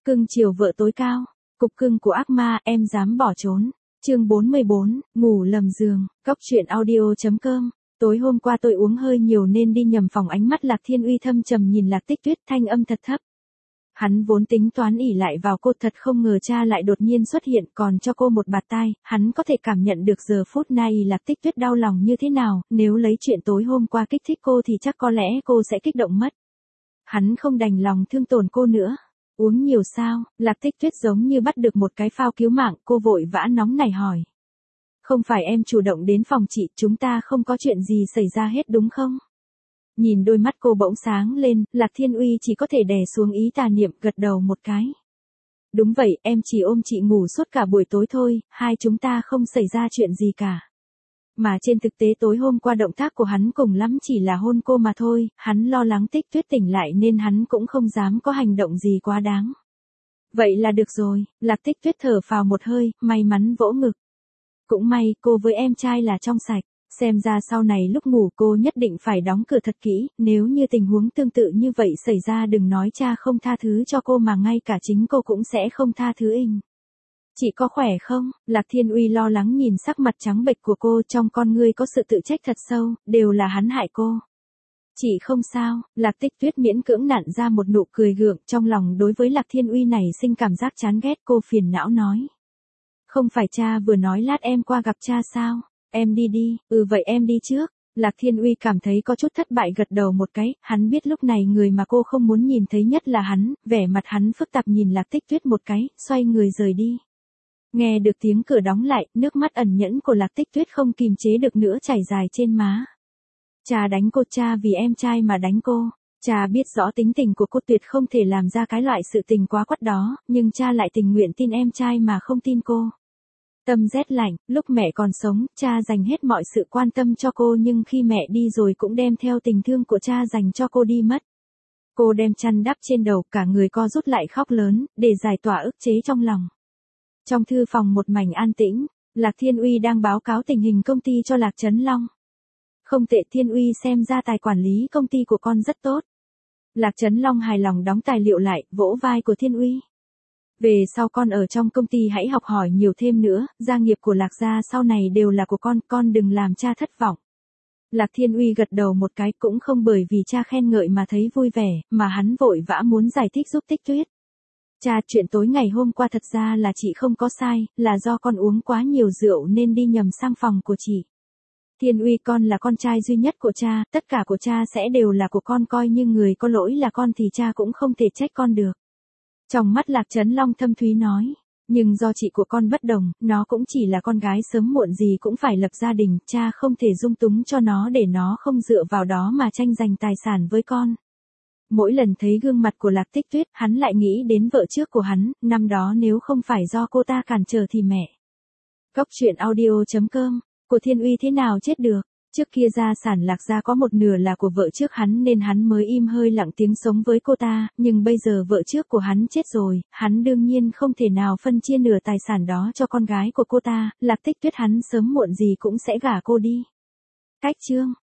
Cưng chiều vợ tối cao. Cục cưng của ác ma, em dám bỏ trốn. Chương 44, ngủ lầm giường. Cóc truyện audio.com. Tối hôm qua tôi uống hơi nhiều nên đi nhầm phòng, ánh mắt Lạc Thiên Uy thâm trầm nhìn Lạc Tích Tuyết, thanh âm thật thấp. Hắn vốn tính toán ỷ lại vào cô, thật không ngờ cha lại đột nhiên xuất hiện, còn cho cô một bạt tai. Hắn có thể cảm nhận được giờ phút này Lạc Tích Tuyết đau lòng như thế nào, nếu lấy chuyện tối hôm qua kích thích cô thì chắc có lẽ cô sẽ kích động mất. Hắn không đành lòng thương tổn cô nữa. Uống nhiều sao? Lạc Tích Tuyết giống như bắt được một cái phao cứu mạng, cô vội vã nóng nảy hỏi. Không phải em chủ động đến phòng chị, chúng ta không có chuyện gì xảy ra hết đúng không? Nhìn đôi mắt cô bỗng sáng lên, Lạc Thiên Uy chỉ có thể đè xuống ý tà niệm, gật đầu một cái. Đúng vậy, em chỉ ôm chị ngủ suốt cả buổi tối thôi, hai chúng ta không xảy ra chuyện gì cả. Mà trên thực tế tối hôm qua động tác của hắn cùng lắm chỉ là hôn cô mà thôi, hắn lo lắng Tích Tuyết tỉnh lại nên hắn cũng không dám có hành động gì quá đáng. Vậy là được rồi, Lạc Tích Tuyết thở phào một hơi, may mắn vỗ ngực. Cũng may, cô với em trai là trong sạch, xem ra sau này lúc ngủ cô nhất định phải đóng cửa thật kỹ, nếu như tình huống tương tự như vậy xảy ra đừng nói cha không tha thứ cho cô mà ngay cả chính cô cũng sẽ không tha thứ inh. Chị có khỏe không? Lạc Thiên Uy lo lắng nhìn sắc mặt trắng bệch của cô, trong con ngươi có sự tự trách thật sâu, đều là hắn hại cô. Chị không sao, Lạc Tích Tuyết miễn cưỡng nặn ra một nụ cười gượng, trong lòng đối với Lạc Thiên Uy này sinh cảm giác chán ghét, cô phiền não nói. Không phải cha vừa nói lát em qua gặp cha sao? Em đi đi, vậy em đi trước. Lạc Thiên Uy cảm thấy có chút thất bại, gật đầu một cái, hắn biết lúc này người mà cô không muốn nhìn thấy nhất là hắn, vẻ mặt hắn phức tạp nhìn Lạc Tích Tuyết một cái, xoay người rời đi. Nghe được tiếng cửa đóng lại, nước mắt ẩn nhẫn của Lạc Tích Tuyết không kìm chế được nữa chảy dài trên má. Cha đánh cô, cha vì em trai mà đánh cô. Cha biết rõ tính tình của cô tuyệt không thể làm ra cái loại sự tình quá quắt đó, nhưng cha lại tình nguyện tin em trai mà không tin cô. Tâm rét lạnh, lúc mẹ còn sống, cha dành hết mọi sự quan tâm cho cô nhưng khi mẹ đi rồi cũng đem theo tình thương của cha dành cho cô đi mất. Cô đem chăn đắp trên đầu, cả người co rút lại khóc lớn, để giải tỏa ức chế trong lòng. Trong thư phòng một mảnh an tĩnh, Lạc Thiên Uy đang báo cáo tình hình công ty cho Lạc Trấn Long. Không tệ Thiên Uy, xem ra tài quản lý công ty của con rất tốt. Lạc Trấn Long hài lòng đóng tài liệu lại, vỗ vai của Thiên Uy. Về sau con ở trong công ty hãy học hỏi nhiều thêm nữa, gia nghiệp của Lạc gia sau này đều là của con đừng làm cha thất vọng. Lạc Thiên Uy gật đầu một cái, cũng không bởi vì cha khen ngợi mà thấy vui vẻ, mà hắn vội vã muốn giải thích giúp Tích Tuyết. Cha, chuyện tối ngày hôm qua thật ra là chị không có sai, là do con uống quá nhiều rượu nên đi nhầm sang phòng của chị. Thiên Uy, con là con trai duy nhất của cha, tất cả của cha sẽ đều là của con, coi như người có lỗi là con thì cha cũng không thể trách con được. Trong mắt Lạc Trấn Long thâm thúy nói, nhưng do chị của con bất đồng, nó cũng chỉ là con gái sớm muộn gì cũng phải lập gia đình, cha không thể dung túng cho nó để nó không dựa vào đó mà tranh giành tài sản với con. Mỗi lần thấy gương mặt của Lạc Tích Tuyết, hắn lại nghĩ đến vợ trước của hắn, năm đó nếu không phải do cô ta cản trở thì mẹ. Cóc truyện audio.com, của Thiên Uy thế nào chết được? Trước kia gia sản Lạc gia có một nửa là của vợ trước hắn nên hắn mới im hơi lặng tiếng sống với cô ta, nhưng bây giờ vợ trước của hắn chết rồi, hắn đương nhiên không thể nào phân chia nửa tài sản đó cho con gái của cô ta, Lạc Tích Tuyết hắn sớm muộn gì cũng sẽ gả cô đi. Cách chương